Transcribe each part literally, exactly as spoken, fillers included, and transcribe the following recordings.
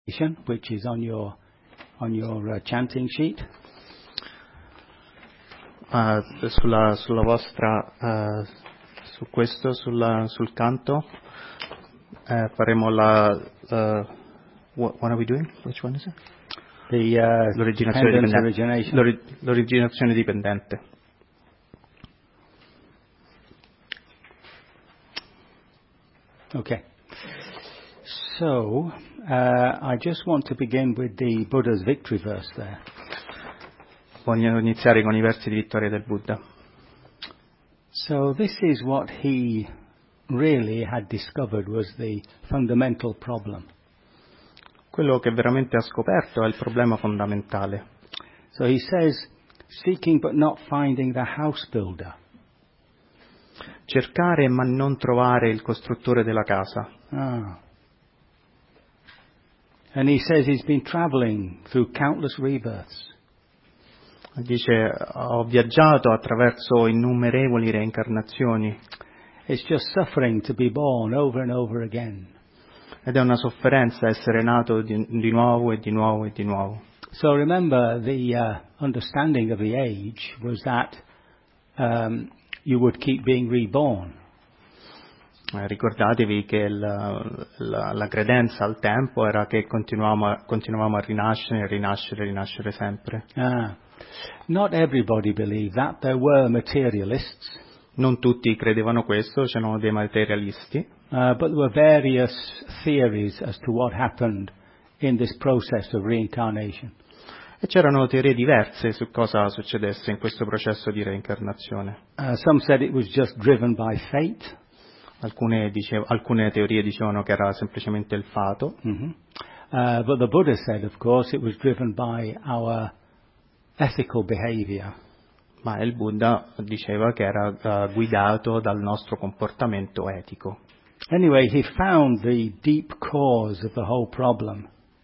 which is on your on your uh, chanting sheet. Uh, sulla, sulla vostra uh, su questo sulla, sul canto uh, faremo la uh, what, what are we doing? Which one is it? The uh, l'originazione dipendente. Origination. L'ori, l'originazione dipendente. Okay. So uh, I just want to begin with the Buddha's victory verse there. Voglio iniziare con i versi di vittoria del Buddha. So this is what he really had discovered was the fundamental problem. Quello che veramente ha scoperto è il problema fondamentale. So he says, seeking but not finding the house builder. Cercare ma non trovare il costruttore della casa. Ah. And he says he's been traveling through countless rebirths. Dice, ho viaggiato attraverso innumerevoli reincarnazioni. It's just suffering to be born over and over again. Ed è una sofferenza essere nato di, di nuovo e di nuovo e di nuovo. So remember, the uh, understanding of the age was that um, you would keep being reborn. Eh, ricordatevi che la, la, la credenza al tempo era che continuavamo a, continuavamo a rinascere, rinascere, rinascere sempre. Ah. Not everybody believed that. There were materialists. Non tutti credevano questo, c'erano dei materialisti. Uh, but there were various theories as to what happened in this process of reincarnation. E c'erano teorie diverse su cosa succedesse in questo processo di reincarnazione. Uh, some said it was just driven by fate. Alcune, dicev- alcune teorie dicevano che era semplicemente il fato. Mm-hmm. Uh, but the Buddha said, of course, it was driven by our ethical behavior. Ma il Buddha diceva che era uh, guidato dal nostro comportamento etico. Anyway, he found the deep cause of the whole problem.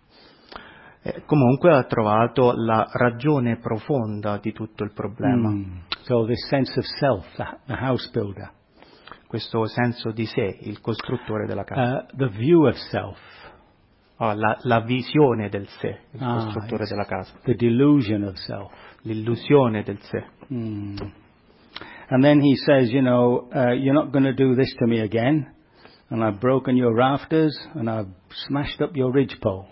E comunque ha trovato la ragione profonda di tutto il problema. Mm. So this sense of self, the, the house builder. Questo senso di sé, il costruttore della casa. Uh, the view of self. Oh, la, la visione del sé, il Ah, costruttore della casa. The delusion of self. L'illusione del sé. Mm. And then he says, you know, uh, you're not going to do this to me again. And I've broken your rafters and I've smashed up your ridgepole.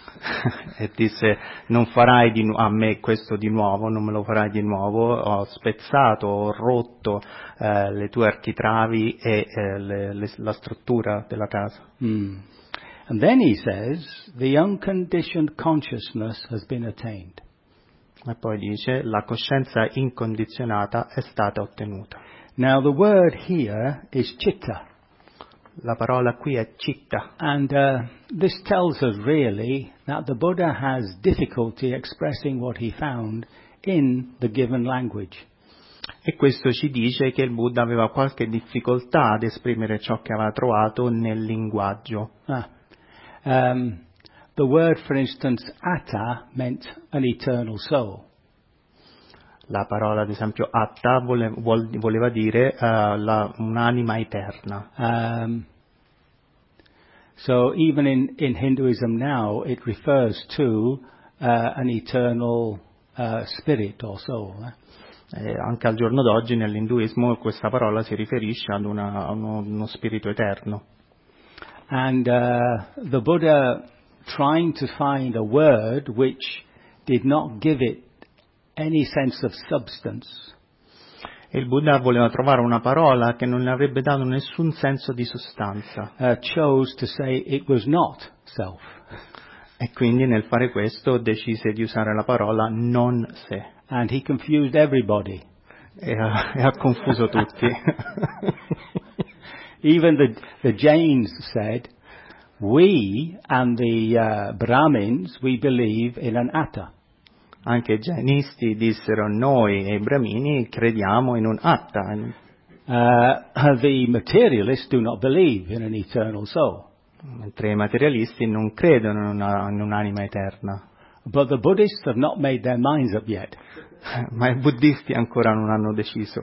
E disse, non farai di nu- a me questo di nuovo, non me lo farai di nuovo, ho spezzato, ho rotto eh, le tue architravi e eh, le, le, la struttura della casa. Mm. And then he says, the unconditioned consciousness has been attained. E poi dice, la coscienza incondizionata è stata ottenuta. Now the word here is citta. La parola qui è citta. And uh, this tells us really that the Buddha has difficulty expressing what he found in the given language. E questo ci dice che il Buddha aveva qualche difficoltà ad esprimere ciò che aveva trovato nel linguaggio. Ah. Um, the word, for instance, atta meant an eternal soul. La parola, ad esempio, atta vole, vuol, voleva dire uh, la, un'anima eterna. Um, so even in, in Hinduism now, it refers to uh, an eternal uh, spirit or soul. Eh? E anche al giorno d'oggi nell'induismo questa parola si riferisce ad una, a uno, uno spirito eterno. And uh, the Buddha, trying to find a word which did not give it any sense of substance. E il Buddha voleva trovare una parola che non le avrebbe dato nessun senso di sostanza. Uh, chose to say it was not self. E quindi nel fare questo decise di usare la parola non sé. And he confused everybody. E ha, e ha confuso tutti. Even the, the Jains said, we and the uh, Brahmins, we believe in an atta. Anche i jainisti dissero, noi e i brahmini crediamo in un atta. Uh, the materialists do not believe in an eternal soul. Mentre i materialisti non credono in, una, in un'anima eterna. But the Buddhists have not made their minds up yet. Ma i buddisti ancora non hanno deciso.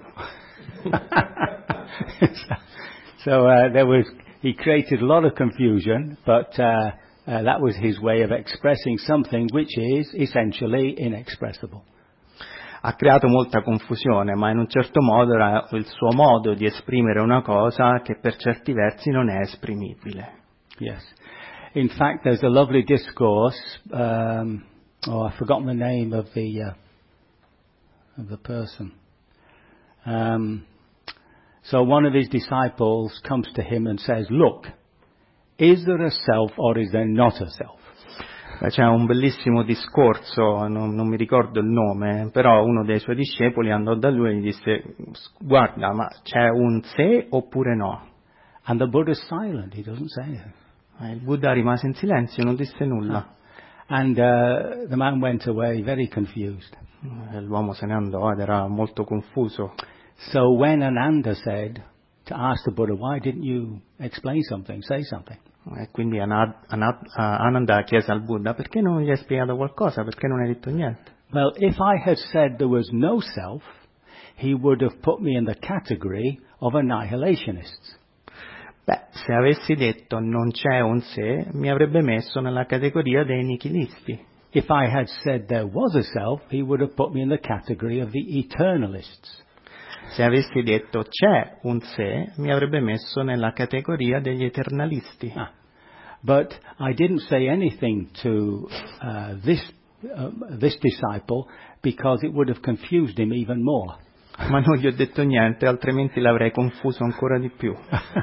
So uh, there was, he created a lot of confusion, but uh, uh, that was his way of expressing something which is essentially inexpressible. Ha creato molta confusione, ma in un certo modo era il suo modo di esprimere una cosa che per certi versi non è esprimibile. Yes. In fact, there's a lovely discourse, um, oh, I've forgotten the name of the, uh, of the person. Um, so one of his disciples comes to him and says, look, is there a self or is there not a self? C'è un bellissimo discorso, non, non mi ricordo il nome, però uno dei suoi discepoli andò da lui e gli disse, guarda, ma c'è un sé oppure no? And the Buddha is silent, he doesn't say anything. E il Buddha rimase in silenzio, non disse nulla. Ah. And uh, the man went away very confused. E l'uomo se ne andò ed era molto confuso. So when Ananda said, to ask the Buddha, why didn't you explain something, say something? E quindi Anad, Anad, uh, Ananda chiese al Buddha, perché non gli hai spiegato qualcosa, perché non hai detto niente? Well, if I had said there was no self, he would have put me in the category of annihilationists. Beh, se avessi detto non c'è un sé, mi avrebbe messo nella categoria dei nichilisti. If I had said there was a self, he would have put me in the category of the eternalists. Se avessi detto c'è un sé, mi avrebbe messo nella categoria degli eternalisti. Ah. But I didn't say anything to uh, this uh, this disciple because it would have confused him even more. Ma non gli ho detto niente, altrimenti l'avrei confuso ancora di più.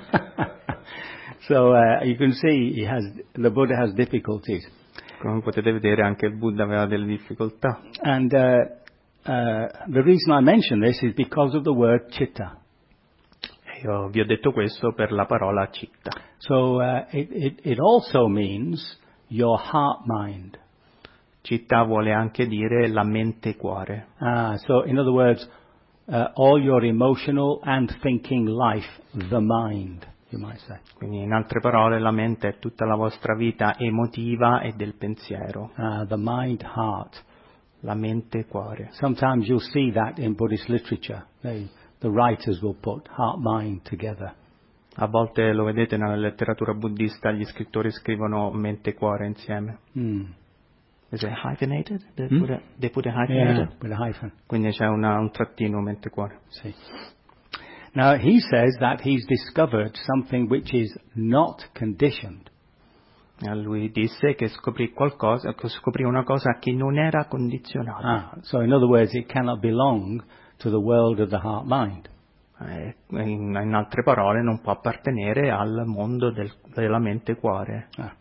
So uh, you can see he has, the Buddha has difficulties. Come potete vedere, anche il Buddha aveva delle difficoltà. And uh, uh, the reason I mention this is because of the word citta. Io vi ho detto questo per la parola citta. So uh, it, it, it also means your heart-mind. Citta vuole anche dire la mente-cuore. Ah, so in other words, uh, all your emotional and thinking life, the mind, you might say. Quindi in altre parole la mente è tutta la vostra vita emotiva e del pensiero. Uh, the mind, heart. La mente-cuore. Sometimes you'll see that in Buddhist literature. They, the writers will put heart-mind together. A volte lo vedete nella letteratura buddista, gli scrittori scrivono mente-cuore insieme. Mm. Is it hyphenated? They Hmm? put a, they put a hyphenated? Yeah, with a hyphen. Quindi c'è una, un trattino mente-cuore. See. Now he says that he's discovered something which is not conditioned. E lui disse che scoprì qualcosa, che scoprì una cosa che non era condizionata. Ah, so in other words, it cannot belong to the world of the heart-mind. Eh, in, in altre parole, non può appartenere al mondo del, della mente-cuore. Ah.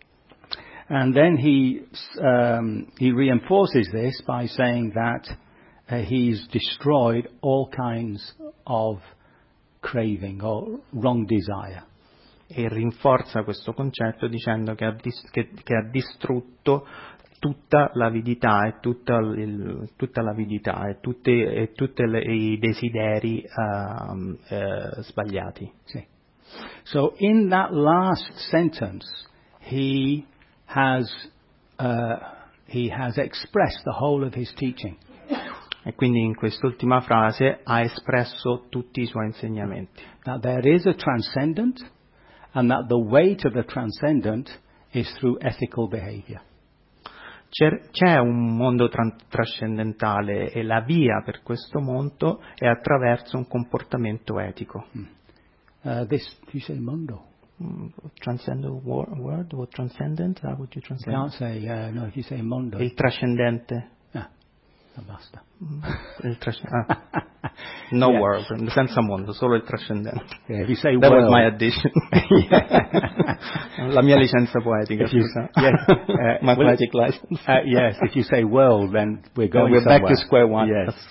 And then he um, he reinforces this by saying that uh, he's destroyed all kinds of craving or wrong desire. E rinforza questo concetto dicendo che ha, dis- che, che ha distrutto tutta l'avidità e tutta, il, tutta l'avidità e tutti e tutte le, i desideri uh, uh, sbagliati. See. So in that last sentence, he has uh, he has expressed the whole of his teaching. E quindi in quest'ultima frase ha espresso tutti i suoi insegnamenti. That there is a transcendent, and that the way to the transcendent is through ethical behavior. C'è, c'è un mondo tra- trascendentale e la via per questo mondo è attraverso un comportamento etico. Mm. Uh, this, you say mondo? Mm, transcendent wor- word or transcendent? How would you You translate? can't say, uh, no, if you say mondo. Il trascendente. Ah, basta. Il tras- ah. No Yeah. world, senza mondo, solo il trascendente. Yeah, if you say That was world. my addition. La mia licenza poetica, If you- scusa. yes, uh, My well, poetic license. Uh, yes, if you say world, then we're Uh, going we're back somewhere. to square one. Yes.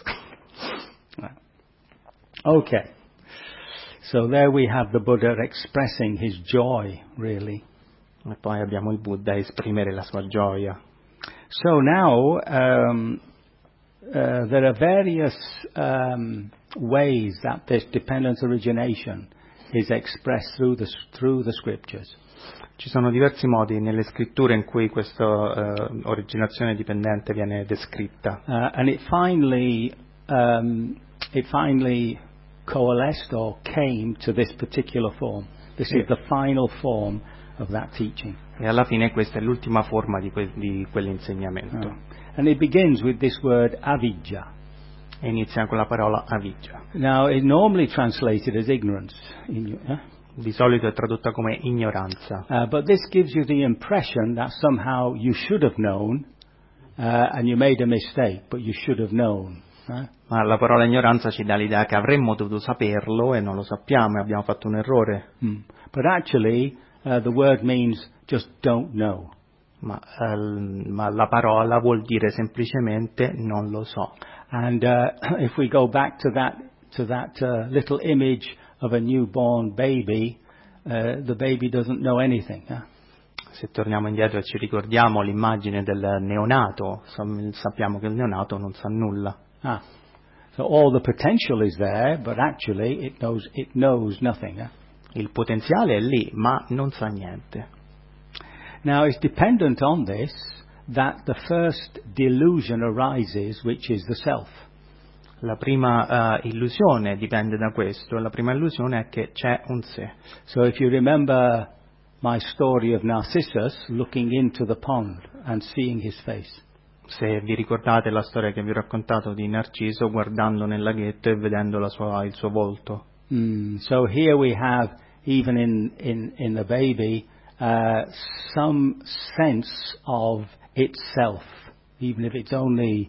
Okay. So there we have the Buddha expressing his joy, really. E poi abbiamo il Buddha a esprimere la sua gioia. So now um, uh, there are various um, ways that this dependent origination is expressed through the through the scriptures. Ci sono diversi modi nelle scritture in cui questa uh, originazione dipendente viene descritta. Uh, and it finally um, it finally coalesced or came to this particular form. This Yeah. is the final form of that teaching. E alla fine questa è l'ultima forma di, que- di quell'insegnamento. Uh, and it begins with this word avidya. E inizia con la parola avidya. Now, it's normally translated as ignorance. In your, eh? Di solito è tradotta come ignoranza. Uh, but this gives you the impression that somehow you should have known, uh, and you made a mistake, but you should have known. Eh? Ma la parola ignoranza ci dà l'idea che avremmo dovuto saperlo e non lo sappiamo e abbiamo fatto un errore. Mm. But actually, uh, the word means just don't know. Ma, uh, ma la parola vuol dire semplicemente non lo so. And uh, if we go back to that to that uh, little image of a newborn baby, uh, the baby doesn't know anything. Eh? Se torniamo indietro e ci ricordiamo l'immagine del neonato, sappiamo che il neonato non sa nulla. Ah. So all the potential is there, but actually it knows it knows nothing. Eh? Il potenziale è lì, ma non sa niente. Now it's dependent on this that the first delusion arises, which is the self. La prima uh, illusione dipende da questo, la prima illusione è che c'è un sé. So if you remember my story of Narcissus looking into the pond and seeing his face. Se vi ricordate la storia che vi ho raccontato di Narciso guardando nel laghetto e vedendo la sua, il suo volto. Mm, so here we have, even in, in, in the baby, uh, some sense of itself, even if it's only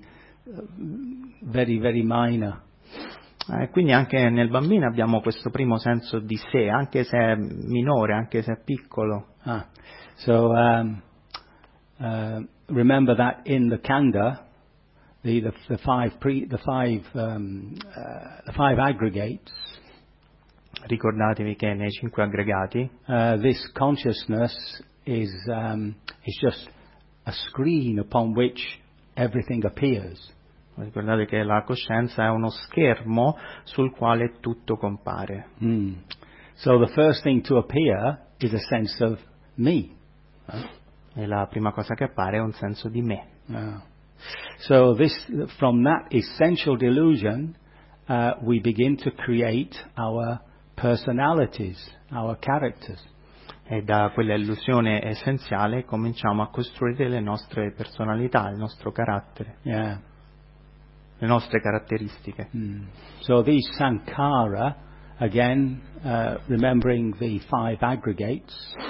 very, very minor. Eh, quindi anche nel bambino abbiamo questo primo senso di sé, anche se è minore, anche se è piccolo. Ah, so um, uh, remember that in the Kanda, the the, the five pre, the five um, uh, the five aggregates. Ricordatevi che nei cinque aggregati uh, this consciousness is um, is just a screen upon which everything appears. Ricordate che la coscienza è uno schermo sul quale tutto compare. Mm. So the first thing to appear is a sense of me. Right? E la prima cosa che appare è un senso di me. Uh, so this, from that essential delusion, uh, we begin to create our personalities, our characters. E da quella illusione essenziale cominciamo a costruire le nostre personalità, il nostro carattere. Yeah. Le nostre caratteristiche. Mm. So these sankhara, again, uh, remembering the five aggregates.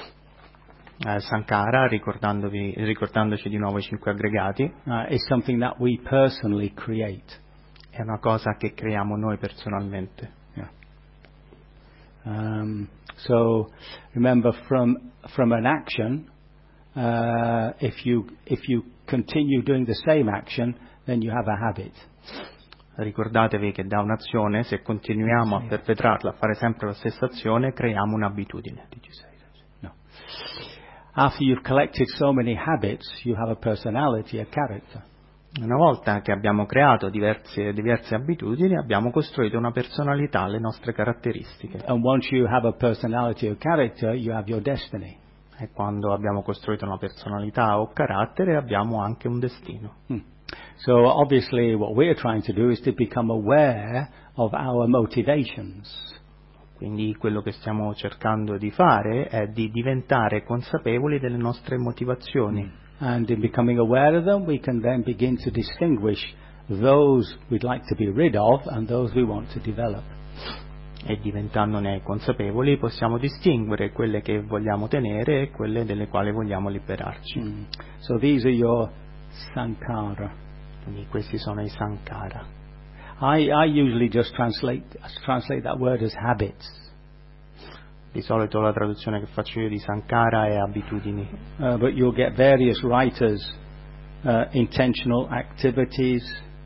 Eh, Sankara, ricordandovi, ricordandoci di nuovo i cinque aggregati, uh, is something that we personally create. È una cosa che creiamo noi personalmente. Yeah. Um, so remember, from from an action, uh, if you if you continue doing the same action, then you have a habit. Ricordatevi che da un'azione, se continuiamo a perpetrarla, a fare sempre la stessa azione, creiamo un'abitudine. No. After you've collected so many habits, you have a personality, a character. Una volta che abbiamo creato diverse, diverse abitudini, abbiamo costruito una personalità, le nostre caratteristiche. And once you have a personality or character, you have your destiny. E quando abbiamo costruito una personalità o carattere, abbiamo anche un destino. Hmm. So obviously what we're trying to do is to become aware of our motivations. Quindi quello che stiamo cercando di fare è di diventare consapevoli delle nostre motivazioni. And in becoming aware of them, we can then begin to distinguish those we'd like to be rid of and those we want to develop. E diventandone consapevoli possiamo distinguere quelle che vogliamo tenere e quelle delle quali vogliamo liberarci. Mm. So these are your sankhara. Quindi questi sono i sankara. I, I usually just translate translate that word as habits. Di solito la traduzione che faccio io di sankara è abitudini. Uh, but you'll get various writers, uh, intentional activities.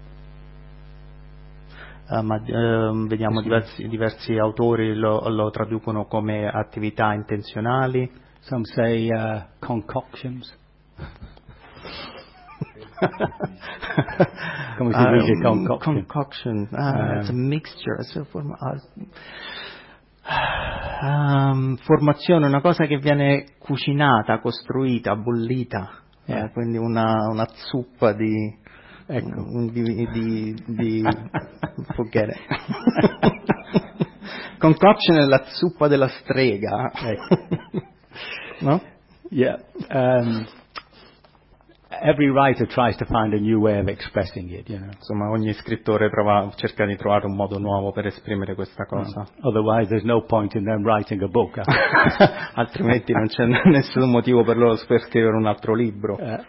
Uh, ma uh, vediamo diversi, diversi autori lo, lo traducono come attività intenzionali. Some say uh, concoctions. Come si dice uh, concoction? Concoction, uh, uh, it's a mixture, it's a form, uh, um, formazione, una cosa che viene cucinata, costruita, bollita, yeah. eh, quindi una, una zuppa di, ecco. di, di, di forget it. Concoction è la zuppa della strega. Ecco. no? Yeah. Um, every writer tries to find a new way of expressing it, you know. Insomma, ogni scrittore prova, cerca di trovare un modo nuovo per esprimere questa cosa. Mm. Otherwise there's no point in them writing a book. Huh? Altrimenti non c'è nessun motivo per loro per scrivere un altro libro. Uh,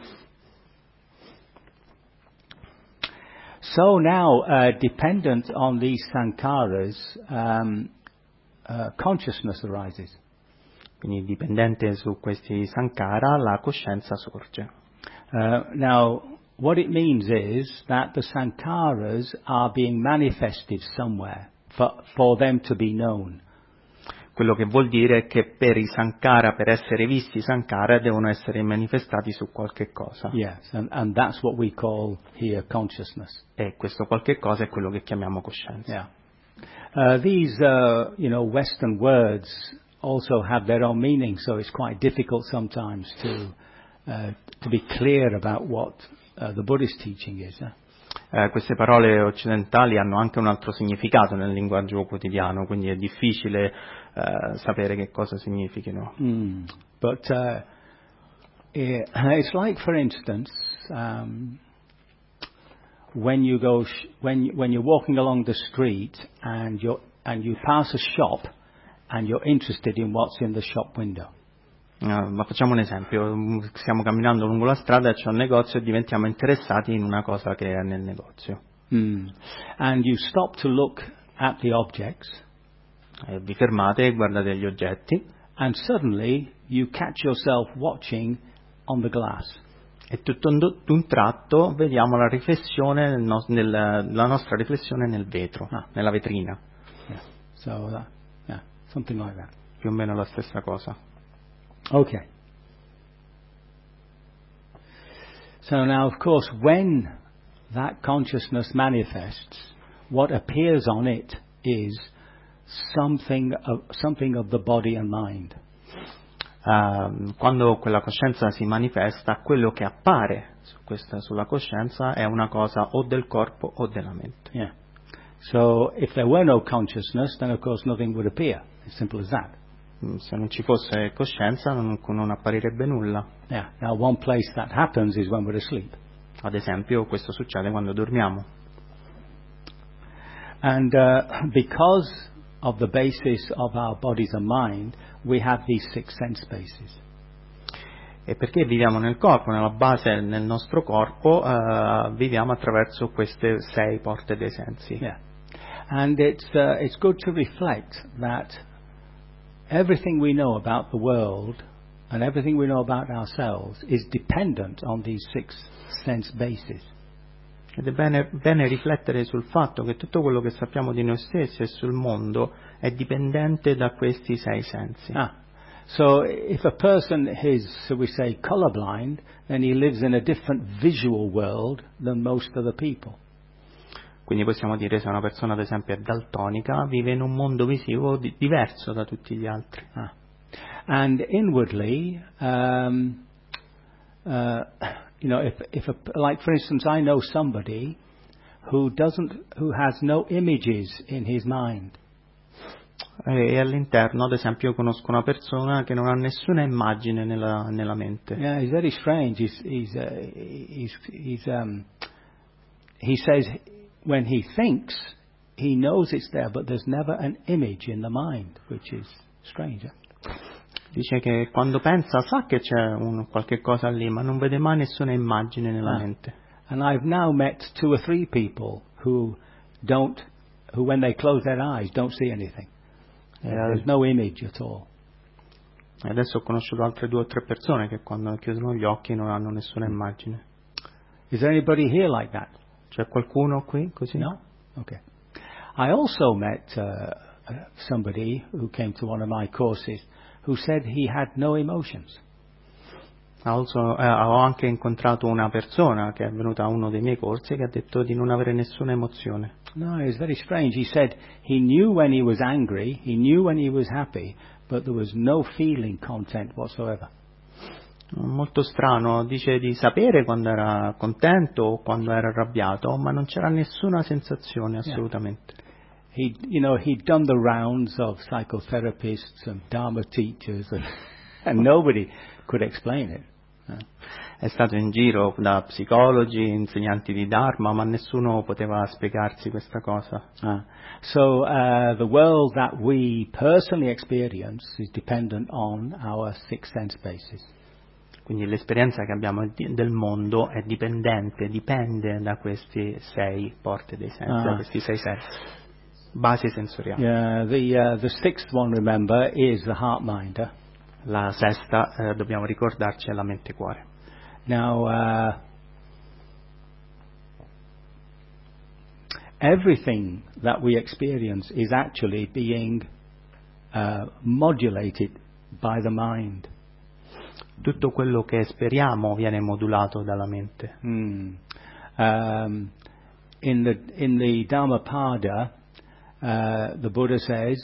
so now, uh, dependent on these sankharas, um, uh, consciousness arises. Quindi dipendente su questi sankhara, la coscienza sorge. Uh, now, what it means is that the sankharas are being manifested somewhere for, for them to be known. Quello che vuol dire è che per i sankhara, per essere visti sankhara, devono essere manifestati su qualche cosa. Yes, and, and that's what we call here consciousness. E questo qualche cosa è quello che chiamiamo coscienza. Yeah. Uh, these, uh, you know, Western words also have their own meaning, so it's quite difficult sometimes to uh, to be clear about what uh, the Buddhist teaching is. Eh? Eh, queste parole occidentali hanno anche un altro significato nel linguaggio quotidiano, quindi è difficile eh, sapere che cosa significhino. Mm. But uh, it's like, for instance, um, when you go sh- when you, when you're walking along the street and you and you pass a shop and you're interested in what's in the shop window. Uh, ma facciamo un esempio, stiamo camminando lungo la strada e c'è un negozio e diventiamo interessati in una cosa che è nel negozio. Mm. And you stop to look at the objects. E vi fermate e guardate gli oggetti. And suddenly you catch yourself watching on the glass. E tutto d'un tratto vediamo la riflessione, nel no, nel, la nostra riflessione nel vetro, ah. nella vetrina. Yeah. So, uh, yeah, something like that. Più o meno la stessa cosa. Okay. So now, of course, when that consciousness manifests, what appears on it is something of, something of the body and mind. Uh, quando quella coscienza si manifesta, quello che appare su questa, sulla coscienza è una cosa o del corpo o della mente. Yeah. So if there were no consciousness, then of course nothing would appear. As simple as that. Se non ci fosse coscienza non, non apparirebbe nulla. Yeah. Now one place that happens is when we're asleep. Ad esempio questo succede quando dormiamo. And uh, because of the basis of our bodies and mind, we have these six sense bases. E perché viviamo nel corpo, nella base nel nostro corpo, uh, viviamo attraverso queste sei porte dei sensi. Yeah. And it's uh, it's good to reflect that everything we know about the world and everything we know about ourselves is dependent on these six sense bases. Ed è bene, bene riflettere sul fatto che tutto quello che sappiamo di noi stessi e sul mondo è dipendente da questi sei sensi. Ah. So if a person is, so we say, colorblind, then he lives in a different visual world than most other people. Quindi possiamo dire, se una persona ad esempio è daltonica, vive in un mondo visivo di, diverso da tutti gli altri. Ah. And inwardly, um, uh, you know, if, if a, like for instance, I know somebody who doesn't, who has no images in his mind. E all'interno, ad esempio, conosco una persona che non ha nessuna immagine nella, nella mente. Yeah, he's very strange. He's, he's, uh, he's, he's, um, he says when he thinks, he knows it's there, but there's never an image in the mind, which is strange. Eh? Dice che quando pensa sa che c'è un, qualche cosa lì, ma non vede mai nessuna immagine nella Ah. mente. And I've now met two or three people who don't, who when they close their eyes don't see anything. E There's no image at all. adesso ho conosciuto altre due o tre persone che quando chiudono gli occhi non hanno nessuna immagine. Is there anybody here like that? C'è qualcuno qui così? No? Okay. I also met uh, somebody who came to one of my courses who said he had no emotions. Also, eh, ho anche incontrato una persona che è venuta a uno dei miei corsi che ha detto di non avere nessuna emozione. No, it was very strange. He said he knew when he was angry, he knew when he was happy, but there was no feeling content whatsoever. Molto strano, dice di sapere quando era contento o quando era arrabbiato, ma non c'era nessuna sensazione assolutamente. He, you know, he'd done the rounds of psychotherapists and Dharma teachers, and And nobody could explain it. È stato in giro da psicologi, insegnanti di Dharma, ma nessuno poteva spiegarsi questa cosa. Uh, so uh, the world that we personally experience is dependent on our six sense bases. Quindi l'esperienza che abbiamo di- del mondo è dipendente, dipende da questi sei porte dei sensi, Ah. da questi sei sensi, basi sensoriali. Yeah, the uh, the sixth one, remember, is the heart mind. eh? La sesta, eh, dobbiamo ricordarci, è la mente-cuore. Now, uh, everything that we experience is actually being uh, modulated by the mind. Tutto quello che esperiamo viene modulato dalla mente. Hmm. Um, in the in the Dhammapada, uh, the Buddha says,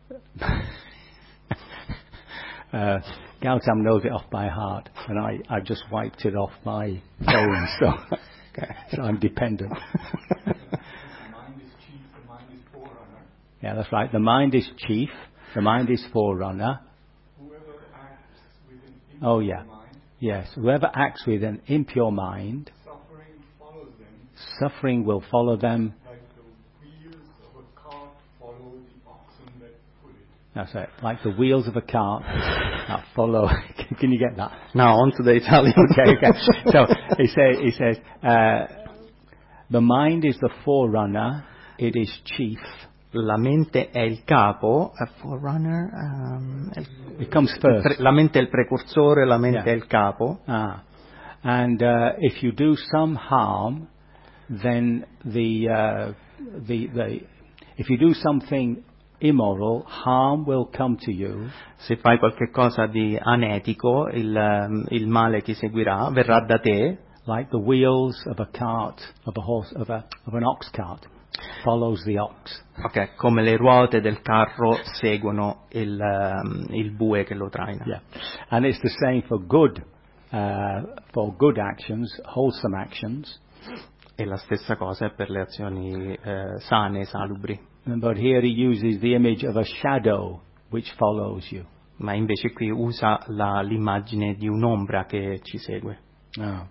uh, Gautam knows it off by heart, and I I just wiped it off my phone, so okay, so I'm dependent. The mind is chief, the mind is forerunner. Yeah, that's right. The mind is chief. The mind is forerunner. Whoever acts with an impure Oh, yeah. mind, Yes, whoever acts with an impure mind, suffering follows them suffering will follow them. like the wheels of a cart follow the oxen that pull it. That's it. Like the wheels of a cart that follow. Can you get that? No, on to the Italian. Okay, okay. So he says, he says, uh, the mind is the forerunner. It is chief. La mente è il capo, a forerunner, um, è il- It comes il pre- first. la mente è il precursore, la mente Yeah. è il capo. Ah, and uh, if you do some harm, then the uh, the the if you do something immoral, harm will come to you. Se fai qualche cosa di anetico, il, um, il male ti seguirà, verrà da te, Like the wheels of a cart, of a horse, of a of an ox cart, follows the ox. ok, come le ruote del carro seguono il, um, il bue che lo traina. Yeah, and it's the same for good, uh, for good actions, wholesome actions. E la stessa cosa è per le azioni eh, sane, salubri. But here he uses the image of a shadow which follows you. Ma invece qui usa la- l'immagine di un'ombra che ci segue. Oh.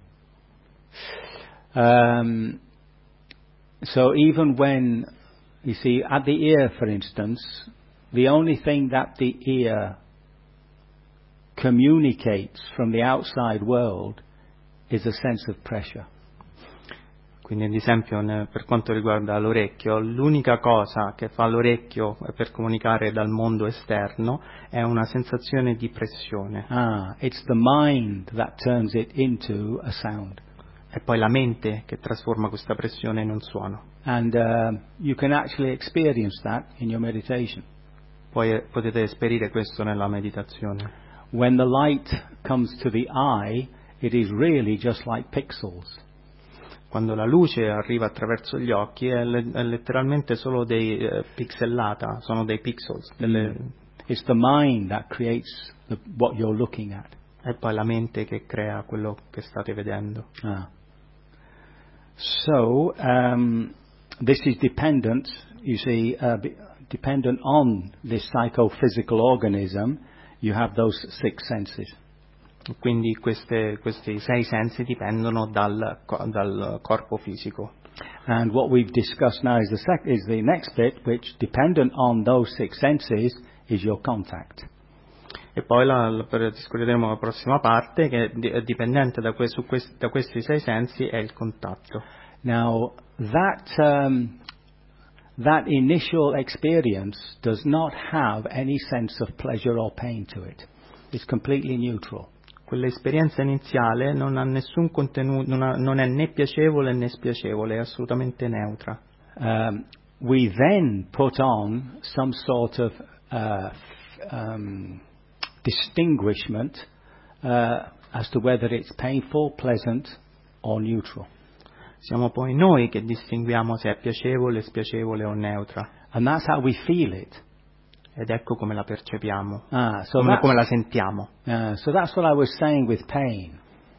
Um, so even when, you see, at the ear, for instance, the only thing that the ear communicates from the outside world is a sense of pressure. Quindi ad esempio ne- per quanto riguarda l'orecchio, l'unica cosa che fa l'orecchio per comunicare dal mondo esterno è una sensazione di pressione. Ah, it's the mind that turns it into a sound. È poi la mente che trasforma questa pressione in un suono. And uh, you can actually experience that in your meditation. Poi eh, potete esperire questo nella meditazione. When the light comes to the eye, it is really just like pixels. Quando la luce arriva attraverso gli occhi è, le- è letteralmente solo dei eh, pixellata, sono dei pixels, delle- It's the mind that creates the, what you're looking at. è poi la mente che crea quello che state vedendo. Ah. So, um, this is dependent, you see, uh, be- dependent on this psychophysical organism. You have those six senses. Quindi queste- questi sei sensi dipendono dal, co- dal corpo fisico. And what we've discussed now is the, sec- is the next bit, which dependent on those six senses is your contact. E poi la, la, per- discuteremo la prossima parte, che è di- è dipendente da, que- su questi, da questi sei sensi, è il contatto. Now, that, um, that initial experience does not have any sense of pleasure or pain to it. It's completely neutral. Quell'esperienza iniziale non ha nessun contenuto, non, ha- non è né piacevole né spiacevole, è assolutamente neutra. Um, we then put on some sort of uh, f- um, distinguishment uh, as to whether it's painful, pleasant, or neutral. Siamo poi noi che distinguiamo se è piacevole, spiacevole o neutra. And that's how we feel it. Ed ecco come la percepiamo, Ah, so, come, that's, come la sentiamo. uh, so that's what I was saying with pain.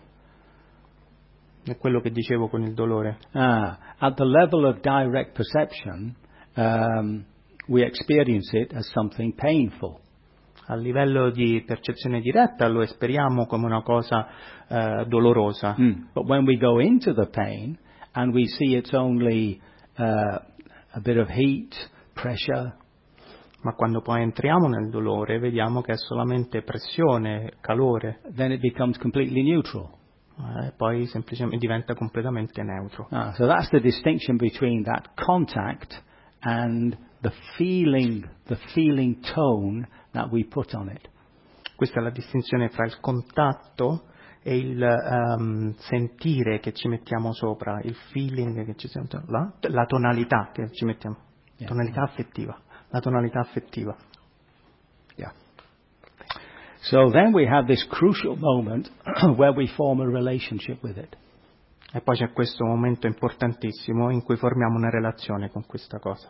È quello che dicevo con il dolore. Ah, at the level of direct perception, um, we experience it as something painful. A livello di percezione diretta lo esperiamo come una cosa eh, dolorosa. Mm. But when we go into the pain and we see it's only uh, a bit of heat, pressure, Ma quando poi entriamo nel dolore vediamo che è solamente pressione, calore, then it becomes completely neutral. e eh, poi semplicemente diventa completamente neutro. Ah, so that's the distinction between that contact and the feeling, the feeling tone that we put on it. Questa è la distinzione fra il contatto e il um, sentire che ci mettiamo sopra, il feeling che ci sentiamo, la, la tonalità che ci mettiamo, Yeah. tonalità affettiva, la tonalità affettiva. Yeah. So then we have this crucial moment where we form a relationship with it. E poi c'è questo momento importantissimo in cui formiamo una relazione con questa cosa.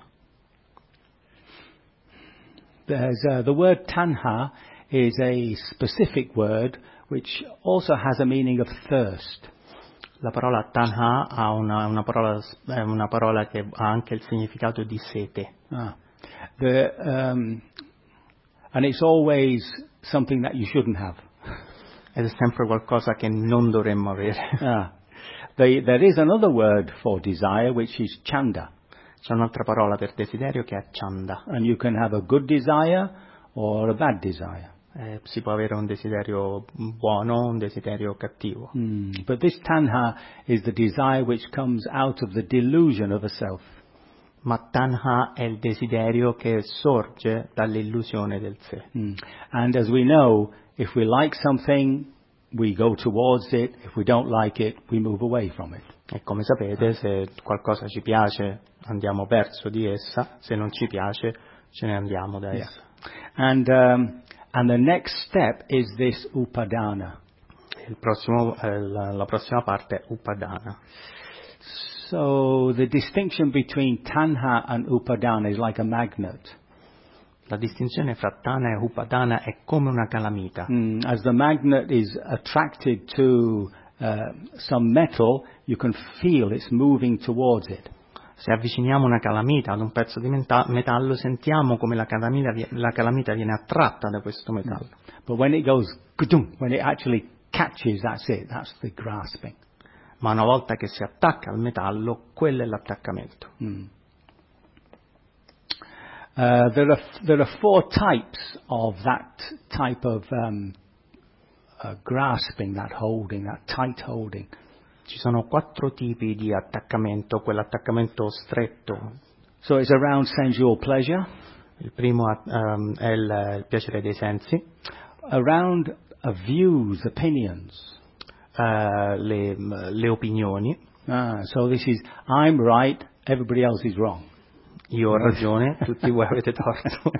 There's uh, the word tanha is a specific word which also has a meaning of thirst. La parola tanha ha una, una, parola, è una parola che ha anche il significato di sete. Ah. The, um, and it's always something that you shouldn't have. Ed è sempre qualcosa che non dovremmo avere. Ah. The, there is another word for desire which is chanda. C'è un'altra parola per desiderio che è chanda. And you can have a good desire or a bad desire. Eh, si può avere un desiderio buono o un desiderio cattivo. Mm. But this tanha is the desire which comes out of the delusion of a self. Ma tanha è il desiderio che sorge dall'illusione del sé. Mm. And as we know, if we like something, we go towards it. If we don't like it, we move away from it. E come sapete, se qualcosa ci piace andiamo verso di essa, se non ci piace ce ne andiamo da Yeah. essa. And um, and the next step is this upadana. Il prossimo, eh, la, la prossima parte è upadana. So the distinction between tanha and upadana is like a magnet. La distinzione fra tana e upadana è come una calamita. Mm, as the magnet is attracted to uh, some metal, you can feel it's moving towards it. Se avviciniamo una calamita ad un pezzo di menta- metallo, sentiamo come la calamita, vi- la calamita viene attratta da questo metallo. But when it goes, gudum, when it actually catches, that's it. That's the grasping. Ma una volta che si attacca al metallo, quello è l'attaccamento. Mm. Uh, there are there are four types of that type of um, uh, grasping, that holding, that tight holding. Ci sono quattro tipi di attaccamento, quell'attaccamento stretto. So it's around sensual pleasure, Il primo ehm, è il, il piacere dei sensi, around uh, views, opinions. eh, le, le opinioni. Ah, so this is I'm right, everybody else is wrong. Io ho ragione, tutti voi avete torto.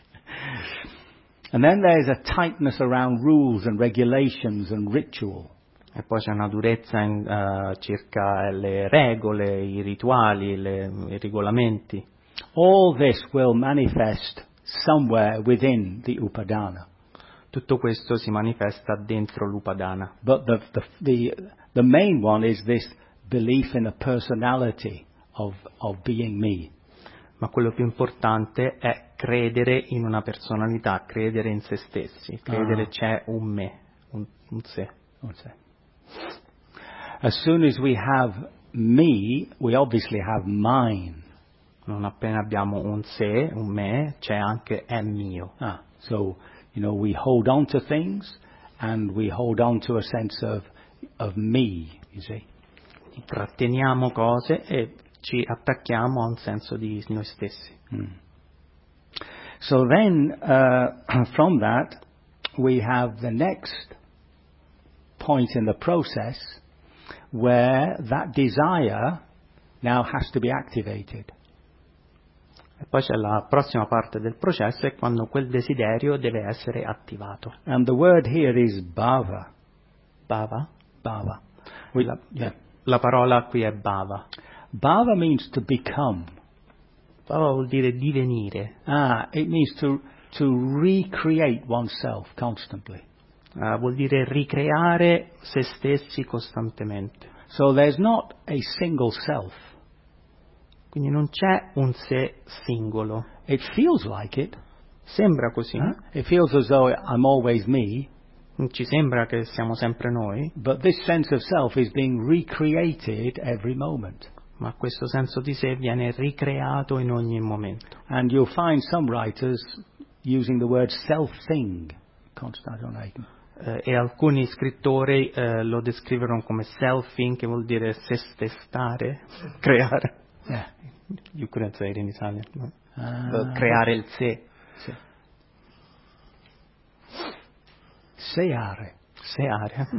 And then there's a tightness around rules and regulations and ritual. E poi c'è una durezza in, eh, circa le regole, i rituali, le, i regolamenti. All this will manifest somewhere within the upadana. Tutto questo si manifesta dentro l'upadana. But the, the, the, the main one is this belief in a personality of, of being me. Ma quello più importante è credere in una personalità, credere in se stessi, credere Ah. c'è un me, un, un sé. What's that? As soon as we have me, we obviously have mine. Non appena abbiamo un sé, un me, c'è anche è mio. Ah, so, you know, we hold on to things and we hold on to a sense of, of me, you see. Tratteniamo cose e ci attacchiamo a un senso di noi stessi. Mm. So then, uh, from that, we have the next point in the process where that desire now has to be activated. E poi c'è la prossima parte del processo, è quando quel desiderio deve essere attivato. And the word here is bhava. Bhava? Bhava. La, Yeah. la parola qui è bhava. Bhava means to become. Bhava vuol dire divenire, Ah, it means to, to recreate oneself constantly. uh, vuol dire ricreare se stessi costantemente. So there's not a single self. Quindi non c'è un sé singolo. It feels like it. Sembra così, Huh? It feels as though I'm always me, ci sembra che siamo sempre noi, but this sense of self is being recreated every moment. ma questo senso di sé viene ricreato in ogni momento. And you'll find some writers using the word self-thing. Constantine Aiken. Eh, e alcuni scrittori eh, lo descrivono come selfing, che vuol dire se stare, creare. Yeah. You couldn't say it in Italian. No? Uh, creare il sé. Sì. Seare. Seare.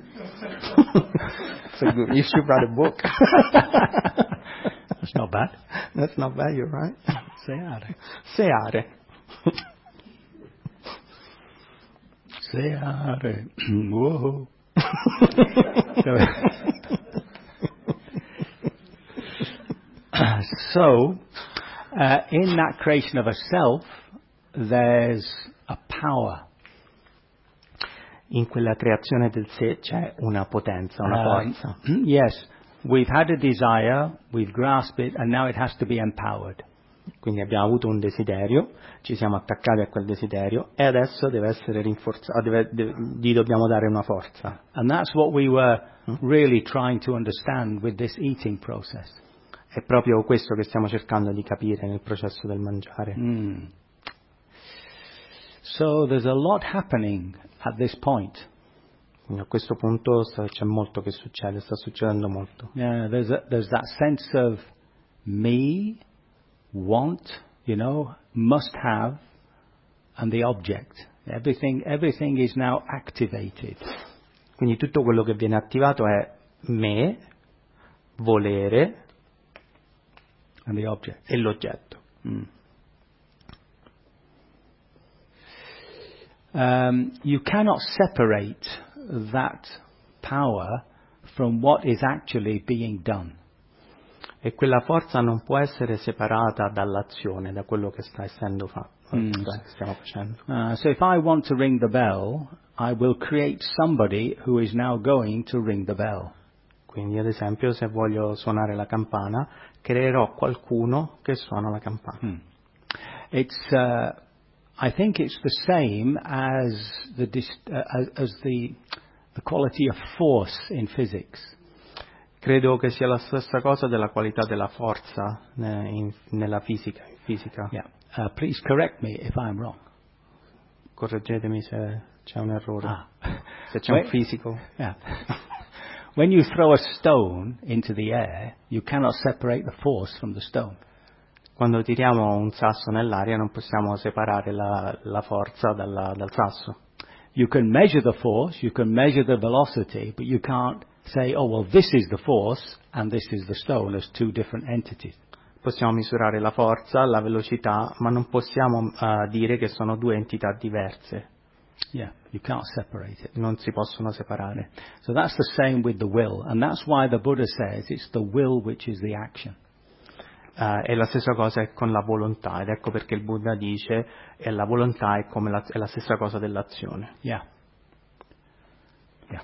So good. You should write a book. That's not bad. That's not bad, you're right. Seare. Seare. Seare. Whoa. So, uh, in that creation of a self, there's a power. In quella creazione del sé c'è una potenza, una Um, forza. yes, we've had a desire, we've grasped it, and now it has to be empowered. Quindi abbiamo avuto un desiderio, ci siamo attaccati a quel desiderio e adesso deve essere rinforzato, deve, deve, gli dobbiamo dare una forza. And that's what we were really trying to understand with this eating process. È proprio questo che stiamo cercando di capire nel processo del mangiare. Mm. So there's a lot happening at this point. Quindi a questo punto sta, c'è molto che succede, sta succedendo molto. Yeah, there's a, there's that sense of me, want, you know, must have, and the object. Everything, everything is now activated. Quindi tutto quello che viene attivato è me, volere, And the object. e l'oggetto. Mm. Um, you cannot separate that power from what is actually being done. E quella forza non può essere separata dall'azione, da quello che sta essendo fatto, Mm. che stiamo facendo. Uh, so if I want to ring the bell, I will create somebody who is now going to ring the bell. Quindi, ad esempio, se voglio suonare la campana, creerò qualcuno che suona la campana. Hmm. It's, uh, I think it's the same as the dis- uh, as, as the the quality of force in physics. Credo che sia la stessa cosa della qualità della forza eh, in, nella fisica. In fisica. Yeah. Uh, please correct me if I'm wrong. Correggetemi se c'è un errore. Ah. Se c'è Wait. un fisico. Yeah. When you throw a stone into the air, you cannot separate the force from the stone. Quando tiriamo un sasso nell'aria non possiamo separare la, la forza dalla, dal sasso. You can measure the force, you can measure the velocity, but you can't say, oh, well, this is the force and this is the stone as two different entities. Possiamo misurare la forza, la velocità, ma non possiamo uh, dire che sono due entità diverse. Yeah, you can't separate it. Non si possono separare. So that's the same with the will, and that's why the Buddha says it's the will which is the action. Uh, e la stessa cosa è con la volontà, ed ecco perché il Buddha dice che la volontà è, come la, è la stessa cosa dell'azione. Yeah. Yeah.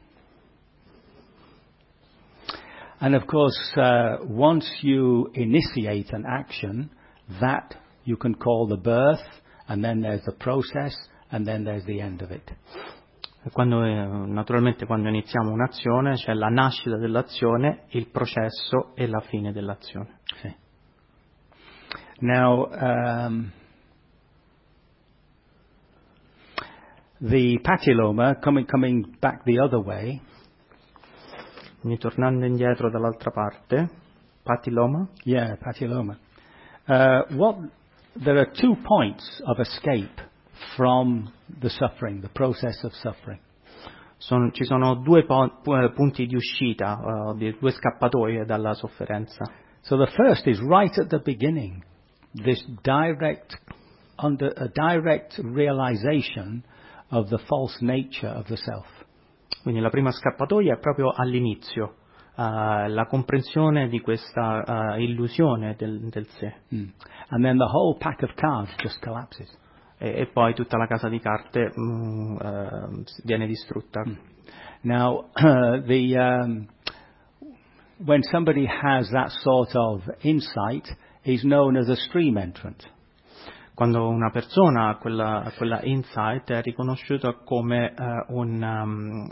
And of course, uh, once you initiate an action, that you can call the birth, and then there's the process, and then there's the end of it. E quando, eh, naturalmente quando iniziamo un'azione c'è la nascita dell'azione, il processo e la fine dell'azione. See. Now, um, the Patiloma, coming, coming back the other way, Quindi tornando indietro dall'altra parte, Patiloma, yeah, Patiloma, uh, what, there are two points of escape from the suffering, the process of suffering. Sono, ci sono due po- punti di uscita, uh, di, due scappatoie dalla sofferenza. So the first is right at the beginning, this direct, under a direct realization of the false nature of the self. Quindi la prima scappatoia è proprio all'inizio, uh, la comprensione di questa uh, illusione del, del sé. Mm. And then the whole pack of cards just collapses. E, e poi tutta la casa di carte mm, uh, viene distrutta. Mm. Now, uh, the um, when somebody has that sort of insight, he's known as a stream entrant. Quando una persona ha quella, quella insight è riconosciuta come uh, un um,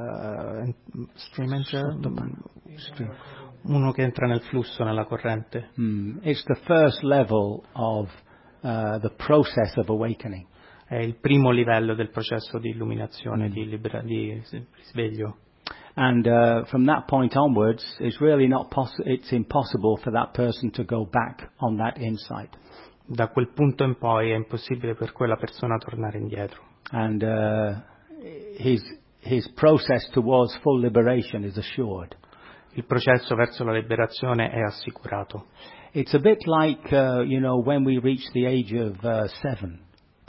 uh, stream entry, stream, uno che entra nel flusso, nella corrente. Mm. It's the first level of uh, the process of awakening. È il primo livello del processo di illuminazione, mm. di, libera, di risveglio. And uh, from that point onwards, it's really not poss- it's impossible for that person to go back on that insight. Da quel punto in poi è impossibile per quella persona tornare indietro. And uh, his his process towards full liberation is assured. Il processo verso la liberazione è assicurato. It's a bit like uh, you know when we reach the age of uh, seven.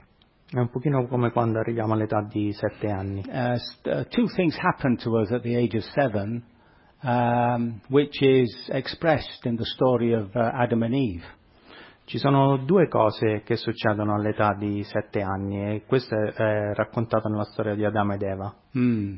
È un pochino come quando arriviamo all'età di sette anni. Uh, st- uh, two things happen to us at the age of seven, um, which is expressed in the story of uh, Adam and Eve. Ci sono due cose che succedono all'età di sette anni e questo è, è raccontato nella storia di Adamo ed Eva. Mm.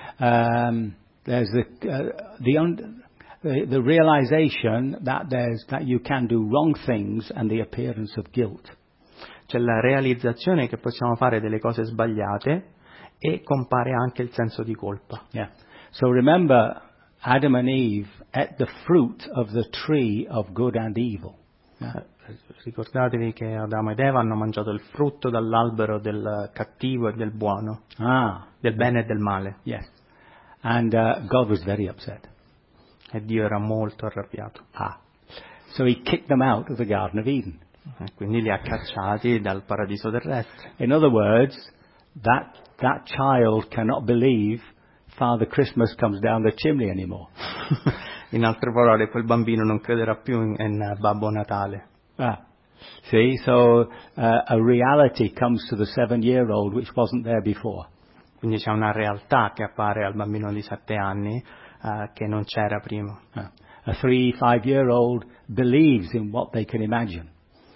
Um, there's the, uh, the, un- the the realization that there's that you can do wrong things and the appearance of guilt. C'è la realizzazione che possiamo fare delle cose sbagliate e compare anche il senso di colpa. Yeah. So remember, Adam and Eve ate the fruit of the tree of good and evil. Yeah. Ricordatevi che Adamo ed Eva hanno mangiato il frutto dall'albero del cattivo e del buono, Ah, del bene e del male. yes. And uh, God was very upset. E Dio era molto arrabbiato. Ah. So he kicked them out of the Garden of Eden. E quindi li ha cacciati dal paradiso terrestre. In other words, that that child cannot believe Father Christmas comes down the chimney anymore. In altre parole, quel bambino non crederà più in, in Babbo Natale. Ah. See, so uh, a reality comes to the seven-year-old which wasn't there before. Quindi c'è una realtà che appare al bambino di sette anni uh, che non c'era prima. Ah. A three, five-year-old believes in what they can imagine.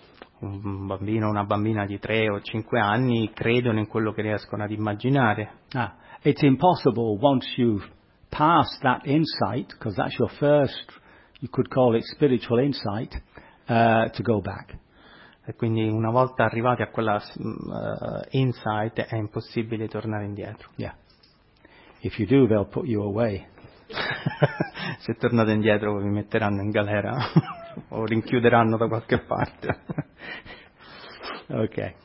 Un bambino o una bambina di tre o cinque anni credono in quello che riescono ad immaginare. Ah. It's impossible once you've passed that insight, because that's your first, you could call it spiritual insight, uh, to go back. E quindi una volta arrivati a quella uh, insight è impossibile tornare indietro. Yeah. If you do, they'll put you away. Se tornate indietro vi metteranno in galera o rinchiuderanno da qualche parte. Okay.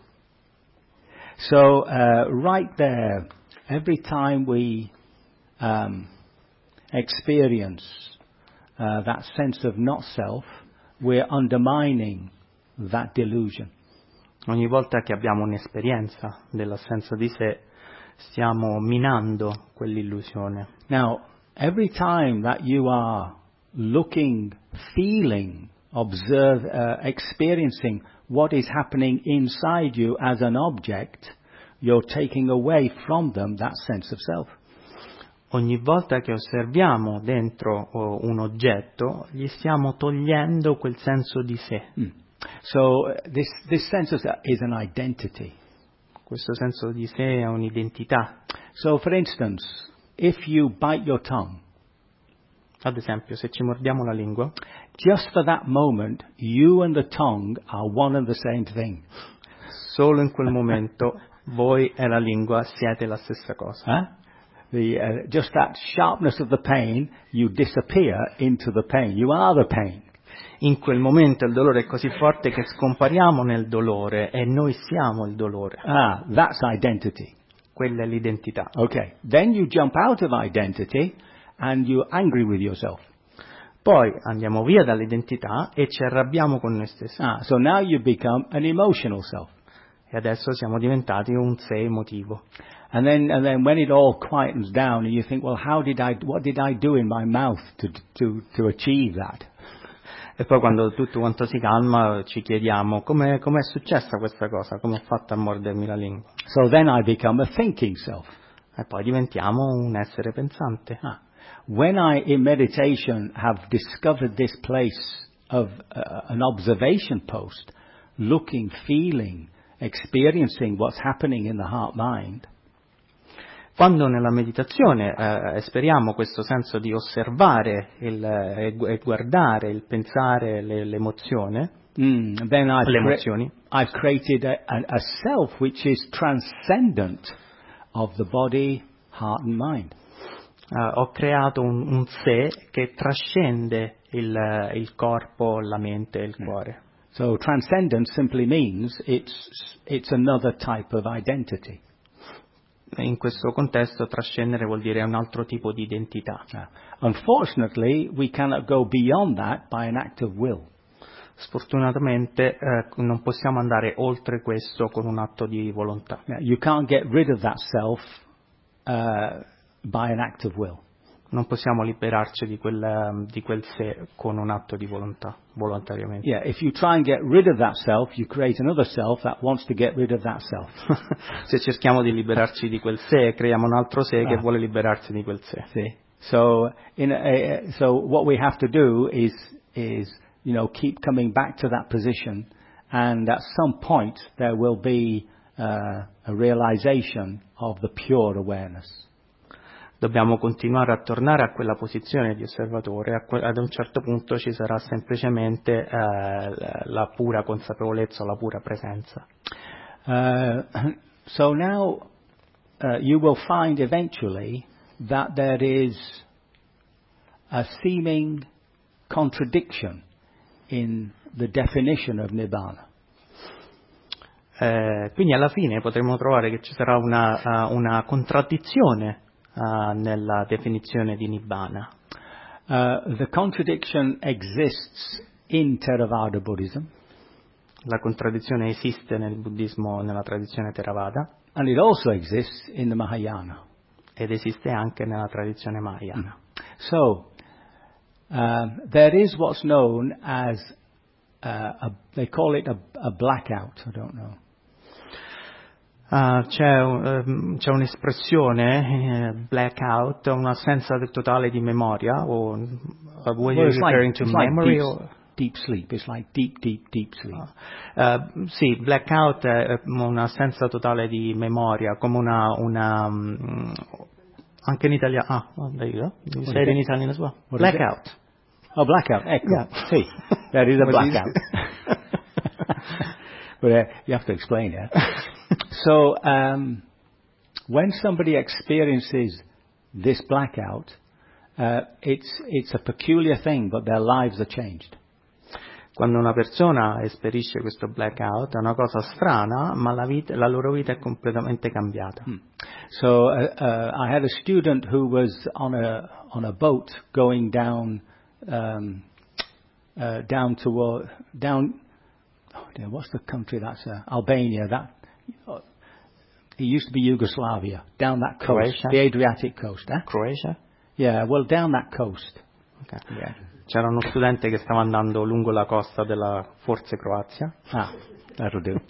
So uh, right there, every time we um, experience uh, that sense of not self, we're undermining that delusion. Ogni volta che abbiamo un'esperienza dell'assenza di sé, stiamo minando quell'illusione. Now, every time that you are looking, feeling, observe, uh, experiencing what is happening inside you as an object, you're taking away from them that sense of self. Ogni volta che osserviamo dentro oh, un oggetto, gli stiamo togliendo quel senso di sé. Mm. So uh, this this sense of self is an identity. Questo senso di sé è un'identità. So, for instance, if you bite your tongue, ad esempio, se ci mordiamo la lingua, just for that moment, you and the tongue are one and the same thing. Solo in quel momento voi e la lingua siete la stessa cosa. Huh? The, uh, just that sharpness of the pain, you disappear into the pain. You are the pain. In quel momento il dolore è così forte che scompariamo nel dolore e noi siamo il dolore. Ah, that's identity. Quella è l'identità. Okay. Then you jump out of identity and you're angry with yourself. Poi andiamo via dall'identità e ci arrabbiamo con noi stessi. Ah, so now you become an emotional self. E adesso siamo diventati un sé emotivo. And then, and then when it all quietens down and you think, well, how did I, what did I do in my mouth to, to, to achieve that? E poi quando tutto quanto si calma ci chiediamo come è successa questa cosa, come ho fatto a mordermi la lingua. So then I become a thinking self. E poi diventiamo un essere pensante. Ah. When I in meditation have discovered this place of uh, an observation post, looking, feeling, experiencing what's happening in the heart mind, quando nella meditazione eh, esperiamo questo senso di osservare il, e, e guardare, il pensare, le, l'emozione, mm, then I've le emozioni, I've created a, a, a self which is transcendent of the body, heart and mind. Uh, ho creato un, un sé che trascende il, il corpo, la mente e il cuore. So transcendence simply means it's it's another type of identity. In questo contesto trascendere vuol dire un altro tipo di identità. Uh, unfortunately, we cannot go beyond that by an act of will. Sfortunatamente eh, non possiamo andare oltre questo con un atto di volontà. Now, you can't get rid of that self uh, by an act of will. Non possiamo liberarci di quel, di quel sé con un atto di volontà, volontariamente. Yeah, if you try and get rid of that self, you create another self that wants to get rid of that self. Se cerchiamo di liberarci di quel sé, creiamo un altro sé che Ah. vuole liberarsi di quel sé. See? So, in a, a, so what we have to do is, is, you know, keep coming back to that position, and at some point there will be uh, a realization of the pure awareness. Dobbiamo continuare a tornare a quella posizione di osservatore, a que- ad un certo punto ci sarà semplicemente eh, la, la pura consapevolezza, la pura presenza. Uh, so now uh, you will find eventually that there is a seeming contradiction in the definition of Nibbana. Eh, quindi alla fine potremo trovare che ci sarà una, uh, una contraddizione uh, nella definizione di Nibbana. Uh, the contradiction exists in Theravada Buddhism, La contraddizione esiste nel buddismo, nella tradizione Theravada, and it also exists in the Mahayana. ed esiste anche nella tradizione Mahayana. So, um, there is what's known as, uh, a, they call it a, a blackout, I don't know. Uh, c'è, um, c'è un'espressione, eh, blackout, un'assenza totale di memoria, o uh, were Well, you it's like, referring to it's like memory? deep, or? deep sleep. It's like deep, deep, deep sleep. Uh, sì, blackout è un'assenza totale di memoria, come una, una um, anche in italiano, ah, oh, there you go, you say it in Italian as well. What is it? Blackout. Oh, blackout. Ecco. Yeah. See, there is a What is- blackout. But uh, you have to explain it. So, um, when somebody experiences this blackout, uh, it's it's a peculiar thing, but their lives are changed. Quando una persona esperisce questo blackout è una cosa strana, ma la, vita, la loro vita è completamente cambiata. Hmm. So, uh, uh, I had a student who was on a on a boat going down um, uh, down toward down. Oh dear, what's the country that's uh, Albania? That uh, it used to be Yugoslavia. Down that coast, Croatia? the Adriatic coast. Eh? Croatia? Yeah, well, down that coast. Okay. Yeah. C'era uno studente che stava andando lungo la costa della forse Croazia. Ah, that'll do.